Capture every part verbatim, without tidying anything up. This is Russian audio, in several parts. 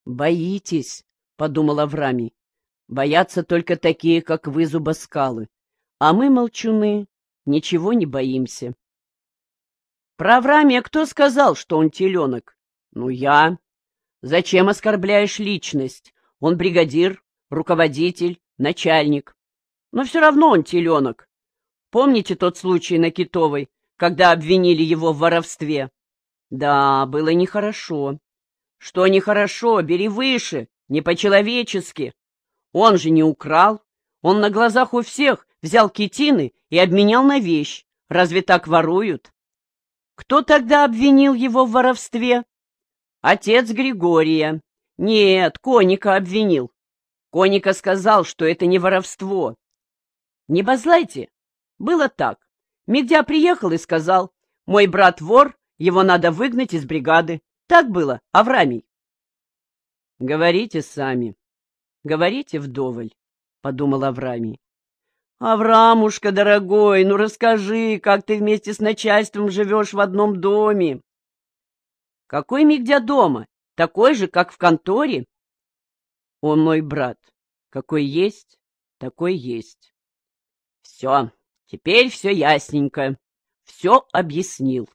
Боитесь, — подумал Аврамий. Боятся только такие, как вы, зубоскалы. А мы, молчуны, ничего не боимся. Про Аврамия кто сказал, что он теленок? Ну, я. Зачем оскорбляешь личность? Он бригадир, руководитель, начальник. Но все равно он теленок. Помните тот случай на Китовой, когда обвинили его в воровстве? Да, было нехорошо. Что нехорошо, бери выше, не по-человечески. Он же не украл. Он на глазах у всех взял китины и обменял на вещь. Разве так воруют? Кто тогда обвинил его в воровстве? Отец Григория. Нет, Коника обвинил. Коника сказал, что это не воровство. Не базлайте. Было так. Мигдя приехал и сказал: мой брат вор, его надо выгнать из бригады. Так было, Аврамий? Говорите сами. Говорите вдоволь, — подумал Аврамий. Аврамушка, дорогой, ну расскажи, как ты вместе с начальством живешь в одном доме? Какой Мигдя дома? Такой же, как в конторе? Он мой брат. Какой есть, такой есть. Все, теперь все ясненько. Все объяснил.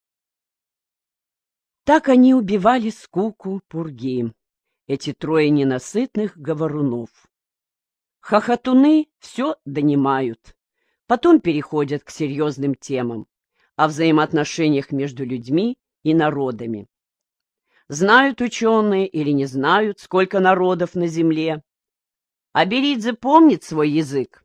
Так они убивали скуку пурги, эти трое ненасытных говорунов. Хохотуны все донимают, потом переходят к серьезным темам о взаимоотношениях между людьми и народами. Знают ученые или не знают, сколько народов на земле. А Беридзе помнит свой язык.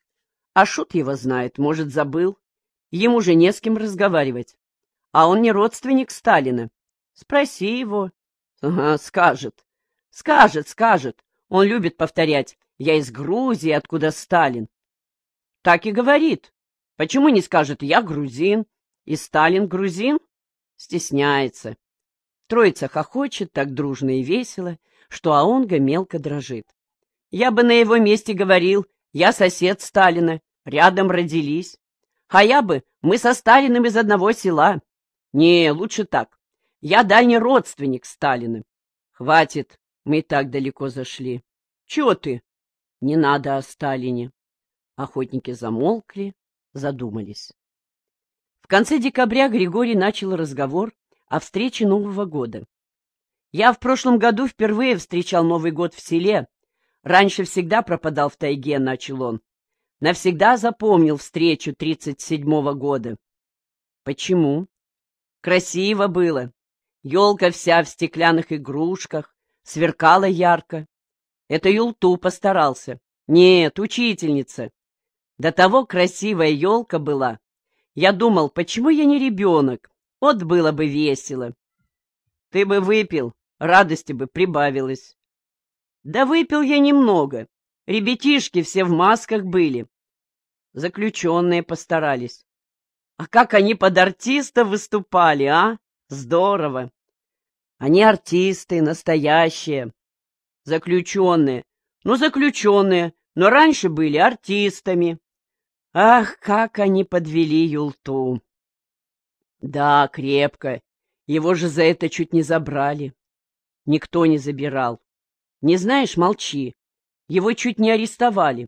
А Шут его знает, может, забыл. Ему же не с кем разговаривать. А он не родственник Сталина. Спроси его. Ага, скажет. Скажет, скажет. Он любит повторять: я из Грузии, откуда Сталин. Так и говорит. Почему не скажет: я грузин, и Сталин грузин? Стесняется. Троица хохочет так дружно и весело, что Аонга мелко дрожит. Я бы на его месте говорил: я сосед Сталина, рядом родились. А я бы, мы со Сталиным из одного села. Не, лучше так. Я дальний родственник Сталина. Хватит, мы и так далеко зашли. Чего ты? Не надо о Сталине. Охотники замолкли, задумались. В конце декабря Григорий начал разговор о встрече Нового года. Я в прошлом году впервые встречал Новый год в селе. Раньше всегда пропадал в тайге, начал он. Навсегда запомнил встречу тридцать седьмого года. Почему? Красиво было. Елка вся в стеклянных игрушках, сверкала ярко. Это Юлту постарался. Нет, учительница. До того красивая елка была. Я думал, почему я не ребенок? Вот было бы весело. Ты бы выпил, радости бы прибавилось. Да выпил я немного. Ребятишки все в масках были. Заключенные постарались. А как они под артиста выступали, а? Здорово. Они артисты, настоящие. Заключенные. Ну, заключенные, но раньше были артистами. Ах, как они подвели Юлту. Да, крепко. Его же за это чуть не забрали. Никто не забирал. Не знаешь, молчи. Его чуть не арестовали.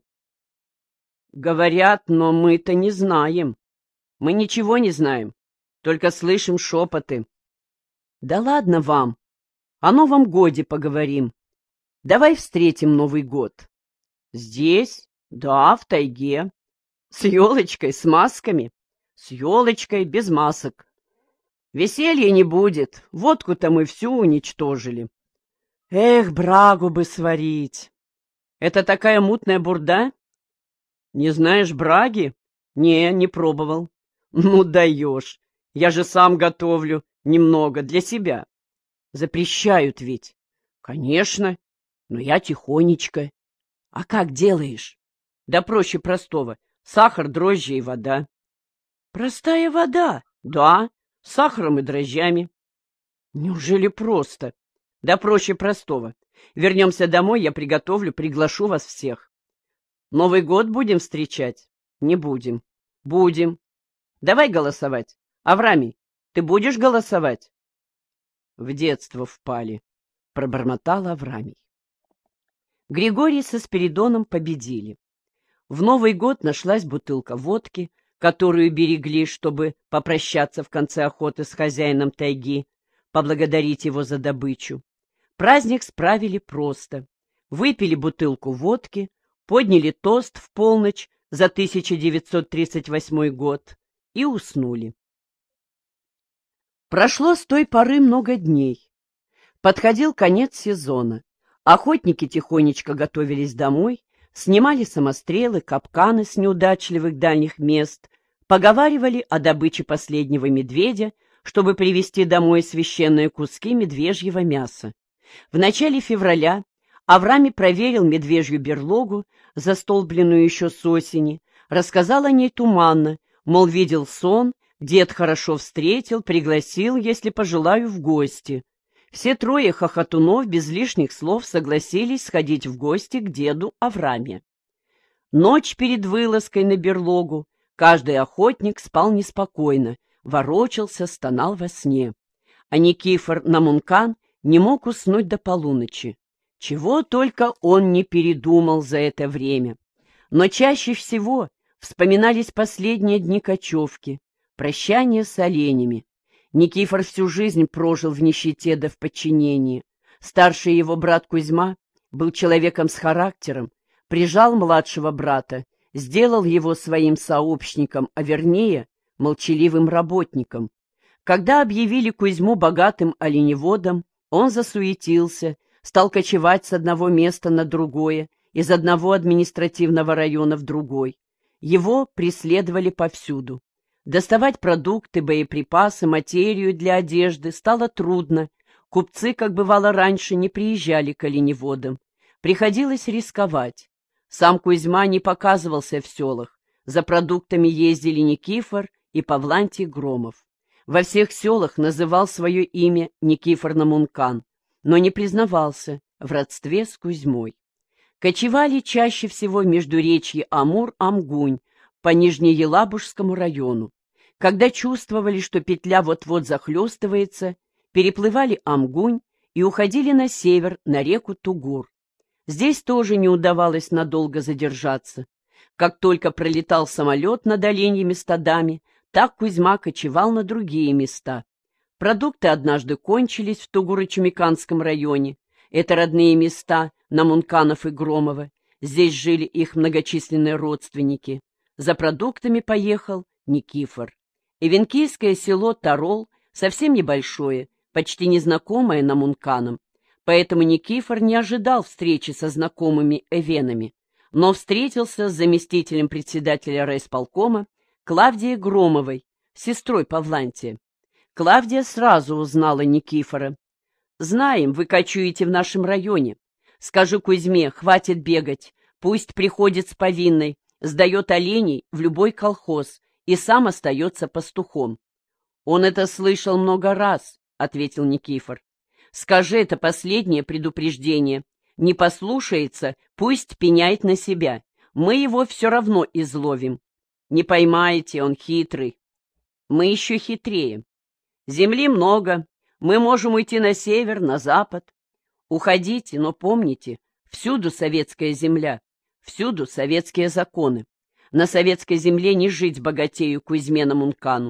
Говорят, но мы-то не знаем. Мы ничего не знаем, только слышим шепоты. Да ладно вам. О Новом годе поговорим. Давай встретим Новый год. Здесь? Да, в тайге. С елочкой, с масками. С елочкой, без масок. Веселья не будет. Водку-то мы всю уничтожили. Эх, брагу бы сварить. Это такая мутная бурда? Не знаешь браги? Не, не пробовал. Ну, даешь. Я же сам готовлю. Немного для себя. Запрещают ведь. Конечно. Но я тихонечко. А как делаешь? Да проще простого. Сахар, дрожжи и вода. Простая вода? Да. С сахаром и дрожжами. Неужели просто? Да проще простого. Вернемся домой, я приготовлю, приглашу вас всех. Новый год будем встречать? Не будем. Будем. Давай голосовать. Аврамий, ты будешь голосовать? В детство впали. пробормотал Аврамий. Григорий со Спиридоном победили. В Новый год нашлась бутылка водки, которую берегли, чтобы попрощаться в конце охоты с хозяином тайги, поблагодарить его за добычу. Праздник справили просто. Выпили бутылку водки, подняли тост в полночь за тысяча девятьсот тридцать восьмой год и уснули. Прошло с той поры много дней. Подходил конец сезона. Охотники тихонечко готовились домой, снимали самострелы, капканы с неудачливых дальних мест, поговаривали о добыче последнего медведя, чтобы привезти домой священные куски медвежьего мяса. В начале февраля Аврамий проверил медвежью берлогу, застолбленную еще с осени, рассказал о ней туманно, мол, видел сон, дед хорошо встретил, пригласил, если пожелаю, в гости. Все трое хохотунов без лишних слов согласились сходить в гости к деду Аврамия. Ночь перед вылазкой на берлогу каждый охотник спал неспокойно, ворочался, стонал во сне. А Никифор Намункан не мог уснуть до полуночи. Чего только он не передумал за это время. Но чаще всего вспоминались последние дни кочевки, прощание с оленями. Никифор всю жизнь прожил в нищете да в подчинении. Старший его брат Кузьма был человеком с характером, прижал младшего брата, сделал его своим сообщником, а вернее, молчаливым работником. Когда объявили Кузьму богатым оленеводом, он засуетился, стал кочевать с одного места на другое, из одного административного района в другой. Его преследовали повсюду. Доставать продукты, боеприпасы, материю для одежды стало трудно. Купцы, как бывало раньше, не приезжали к оленеводам. Приходилось рисковать. Сам Кузьма не показывался в селах. За продуктами ездили Никифор и Павлантий Громов. Во всех селах называл свое имя Никифор Намункан, но не признавался в родстве с Кузьмой. Кочевали чаще всего в междуречье Амур-Амгунь по Нижнеелабужскому району. Когда чувствовали, что петля вот-вот захлестывается, переплывали Амгунь и уходили на север, на реку Тугур. Здесь тоже не удавалось надолго задержаться. Как только пролетал самолет над оленьими стадами, так Кузьма кочевал на другие места. Продукты однажды кончились в Тугуро-Чумиканском районе. Это родные места Намунканов и Громова. Здесь жили их многочисленные родственники. За продуктами поехал Никифор. Эвенкийское село Тарол совсем небольшое, почти незнакомое Намунканам, поэтому Никифор не ожидал встречи со знакомыми эвенами, но встретился с заместителем председателя райисполкома Клавдией Громовой, сестрой Павлантия. Клавдия сразу узнала Никифора. «Знаем, вы кочуете в нашем районе. Скажи Кузьме, хватит бегать, пусть приходит с повинной, сдает оленей в любой колхоз и сам остается пастухом». «Он это слышал много раз», — ответил Никифор. «Скажи, это последнее предупреждение. Не послушается, пусть пеняет на себя. Мы его все равно изловим. Не поймаете, он хитрый. Мы еще хитрее. Земли много, мы можем уйти на север, на запад. Уходите, но помните, всюду советская земля, всюду советские законы. На советской земле не жить богатею Кузьме Намункану».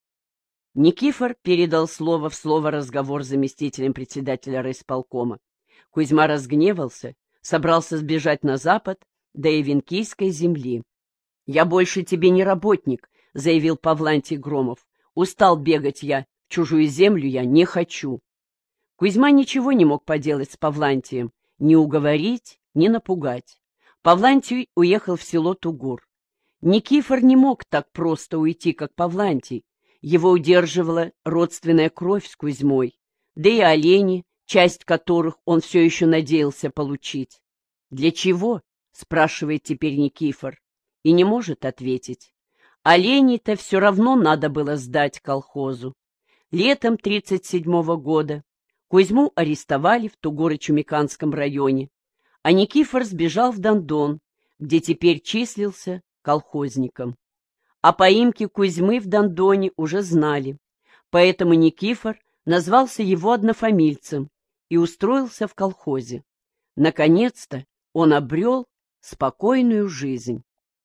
Никифор передал слово в слово разговор с заместителем председателя райисполкома. Кузьма разгневался, собрался сбежать на запад до Эвенкийской земли. «Я больше тебе не работник», — заявил Павлантий Громов. «Устал бегать я, в чужую землю я не хочу». Кузьма ничего не мог поделать с Павлантием, ни уговорить, ни напугать. Павлантий уехал в село Тугур. Никифор не мог так просто уйти, как Павлантий. Его удерживала родственная кровь с Кузьмой, да и олени, часть которых он все еще надеялся получить. «Для чего?» — спрашивает теперь Никифор, и не может ответить. Оленей-то все равно надо было сдать колхозу. Летом тридцать седьмого года Кузьму арестовали в Тугуро-Чумиканском районе, а Никифор сбежал в Дондон, где теперь числился колхозником. О поимке Кузьмы в Дондоне уже знали, поэтому Никифор назвался его однофамильцем и устроился в колхозе. Наконец-то он обрел спокойную жизнь.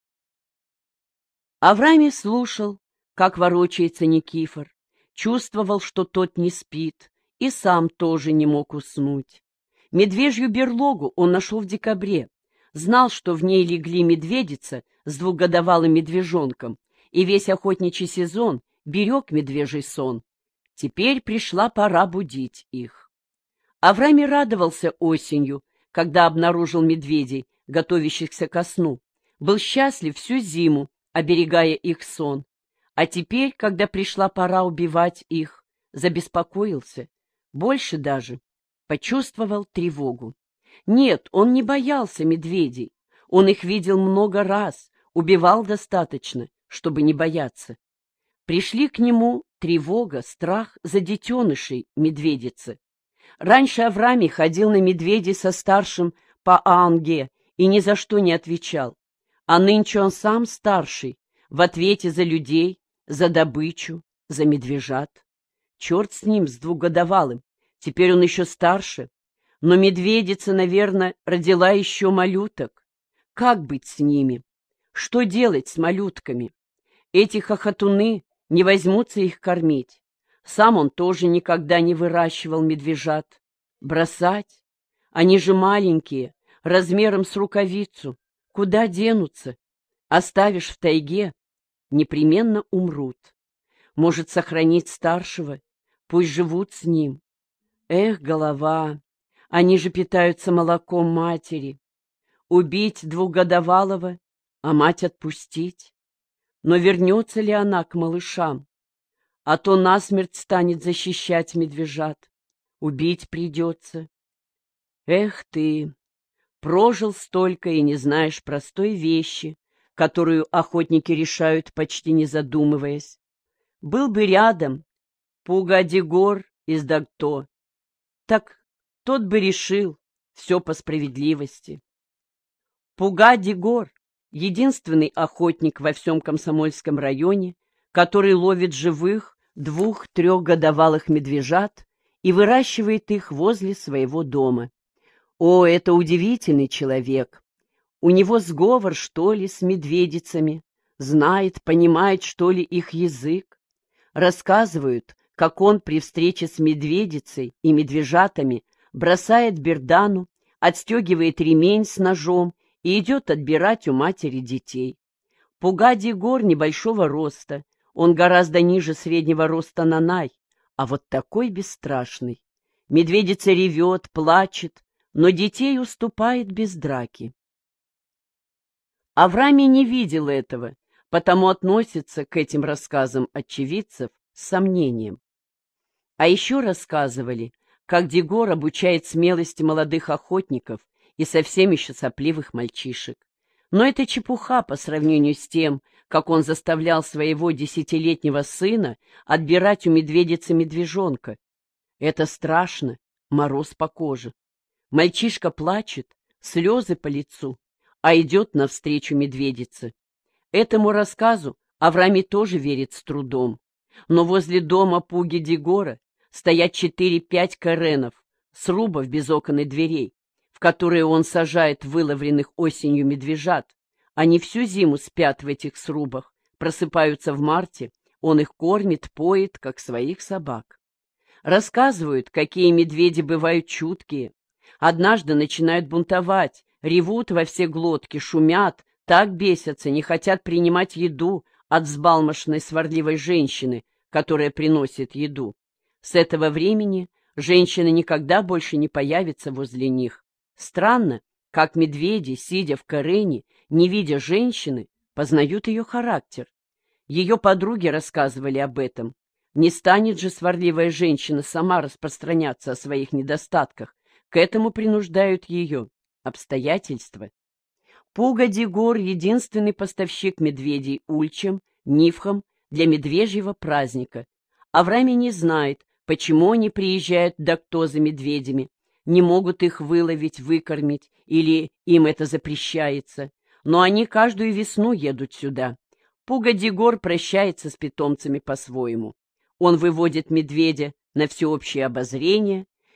Авраамий слушал, как ворочается Никифор, чувствовал, что тот не спит, и сам тоже не мог уснуть. Медвежью берлогу он нашел в декабре, знал, что в ней легли медведица с двухгодовалым медвежонком, и весь охотничий сезон берег медвежий сон. Теперь пришла пора будить их. Авраамий радовался осенью, когда обнаружил медведей, готовящихся ко сну, был счастлив всю зиму, оберегая их сон. А теперь, когда пришла пора убивать их, забеспокоился, больше даже почувствовал тревогу. Нет, он не боялся медведей, он их видел много раз, убивал достаточно, чтобы не бояться. Пришли к нему тревога, страх за детенышей медведицы. Раньше Авраамий ходил на медведей со старшим по Аанге и ни за что не отвечал, а нынче он сам старший, в ответе за людей, за добычу, за медвежат. Черт с ним, с двухгодовалым, теперь он еще старше, но медведица, наверное, родила еще малюток. Как быть с ними? Что делать с малютками? Эти хохотуны не возьмутся их кормить. Сам он тоже никогда не выращивал медвежат. Бросать? Они же маленькие, размером с рукавицу. Куда денутся? Оставишь в тайге, непременно умрут. Может, сохранить старшего? Пусть живут с ним. Эх, голова! Они же питаются молоком матери. Убить двухгодовалого, а мать отпустить? Но вернется ли она к малышам? А то насмерть станет защищать медвежат. Убить придется. Эх ты! Прожил столько и не знаешь простой вещи, которую охотники решают, почти не задумываясь. Был бы рядом Пуга-Дигор из Дагто, так тот бы решил все по справедливости. Пуга-Дигор — единственный охотник во всем Комсомольском районе, который ловит живых двух-трехгодовалых медвежат и выращивает их возле своего дома. О, это удивительный человек! У него сговор, что ли, с медведицами, знает, понимает, что ли, их язык. Рассказывают, как он при встрече с медведицей и медвежатами бросает бердану, отстегивает ремень с ножом и идет отбирать у матери детей. Пуга-Дигор небольшого роста, он гораздо ниже среднего роста Нанай, а вот такой бесстрашный. Медведица ревет, плачет, но детей уступает без драки. Авраамий не видел этого, потому относится к этим рассказам очевидцев с сомнением. А еще рассказывали, как Дигор обучает смелости молодых охотников и совсем еще сопливых мальчишек. Но это чепуха по сравнению с тем, как он заставлял своего десятилетнего сына отбирать у медведицы медвежонка. Это страшно, мороз по коже. Мальчишка плачет, слезы по лицу, а идет навстречу медведице. Этому рассказу Авраамий тоже верит с трудом. Но возле дома Пуги-Дигора стоят четыре-пять каренов, срубов без окон и дверей, в которые он сажает выловленных осенью медвежат. Они всю зиму спят в этих срубах, просыпаются в марте, он их кормит, поет, как своих собак. Рассказывают, какие медведи бывают чуткие. Однажды начинают бунтовать, ревут во все глотки, шумят, так бесятся, не хотят принимать еду от взбалмошной сварливой женщины, которая приносит еду. С этого времени женщина никогда больше не появится возле них. Странно, как медведи, сидя в корене, не видя женщины, познают ее характер. Ее подруги рассказывали об этом. Не станет же сварливая женщина сама распространяться о своих недостатках. К этому принуждают ее обстоятельства. Пуга-Дигор — единственный поставщик медведей ульчам, нивхам для медвежьего праздника. Авраамий не знает, почему они приезжают в Дагто за медведями, не могут их выловить, выкормить, или им это запрещается. Но они каждую весну едут сюда. Пуга-Дигор прощается с питомцами по-своему. Он выводит медведя на всеобщее обозрение,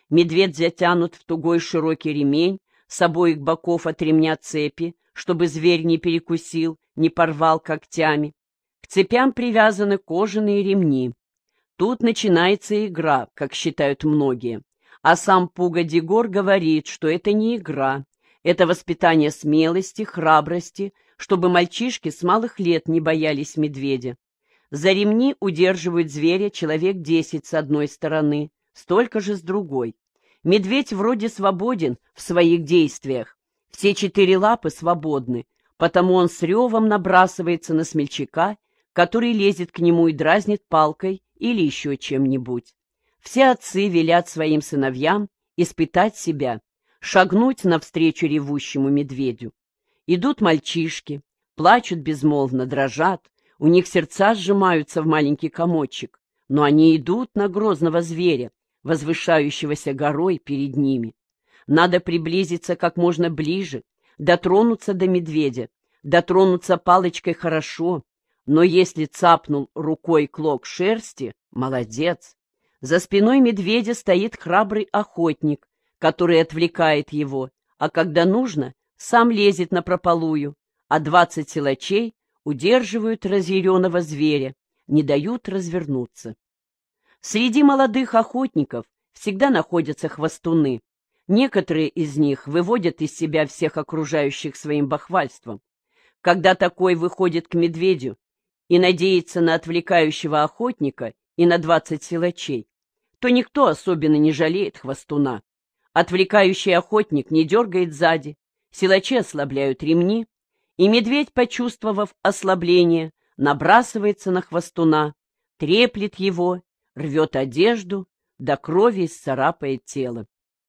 Медведь затянут в тугой широкий ремень, с обоих боков от ремня цепи, чтобы зверь не перекусил, не порвал когтями. К цепям привязаны кожаные ремни. Тут начинается игра, как считают многие. А сам Пуга-де-Гор говорит, что это не игра, это воспитание смелости, храбрости, чтобы мальчишки с малых лет не боялись медведя. За ремни удерживают зверя человек десять с одной стороны, столько же с другой. Медведь вроде свободен в своих действиях. Все четыре лапы свободны, потому он с ревом набрасывается на смельчака, который лезет к нему и дразнит палкой или еще чем-нибудь. Все отцы велят своим сыновьям испытать себя, шагнуть навстречу ревущему медведю. Идут мальчишки, плачут безмолвно, дрожат, у них сердца сжимаются в маленький комочек, но они идут на грозного зверя, возвышающегося горой перед ними. Надо приблизиться как можно ближе, дотронуться до медведя, дотронуться палочкой хорошо, но если цапнул рукой клок шерсти, молодец. За спиной медведя стоит храбрый охотник, который отвлекает его, а когда нужно, сам лезет напропалую, а двадцать силачей удерживают разъяренного зверя, не дают развернуться. Среди молодых охотников всегда находятся хвостуны. Некоторые из них выводят из себя всех окружающих своим бахвальством. Когда такой выходит к медведю и надеется на отвлекающего охотника и на двадцать силачей, то никто особенно не жалеет хвостуна. Отвлекающий охотник не дергает сзади, силачи ослабляют ремни, и медведь, почувствовав ослабление, набрасывается на хвостуна, треплет его, рвет одежду, до крови исцарапает тело.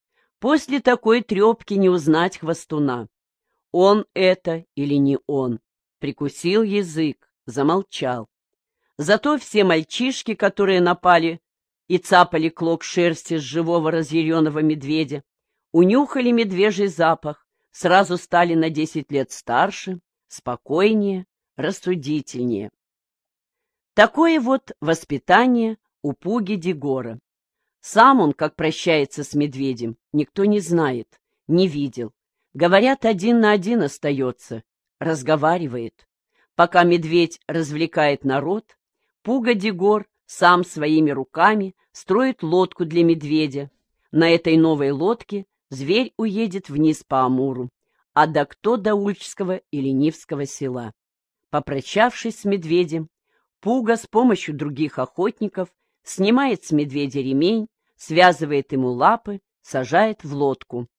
После такой трепки не узнать хвостуна. Он это или не он. Прикусил язык, замолчал. Зато все мальчишки, которые напали и цапали клок шерсти с живого разъяренного медведя, унюхали медвежий запах, сразу стали на десять лет старше, спокойнее, рассудительнее. Такое вот воспитание у Пуги-де-Гора. Сам он, как прощается с медведем, никто не знает, не видел. Говорят, один на один остается, разговаривает. Пока медведь развлекает народ, Пуга-де-Гор сам своими руками строит лодку для медведя. На этой новой лодке зверь уедет вниз по Амуру, а до кто до Ульчского или Нивского села. Попрощавшись с медведем, Пуга с помощью других охотников снимает с медведя ремень, связывает ему лапы, сажает в лодку.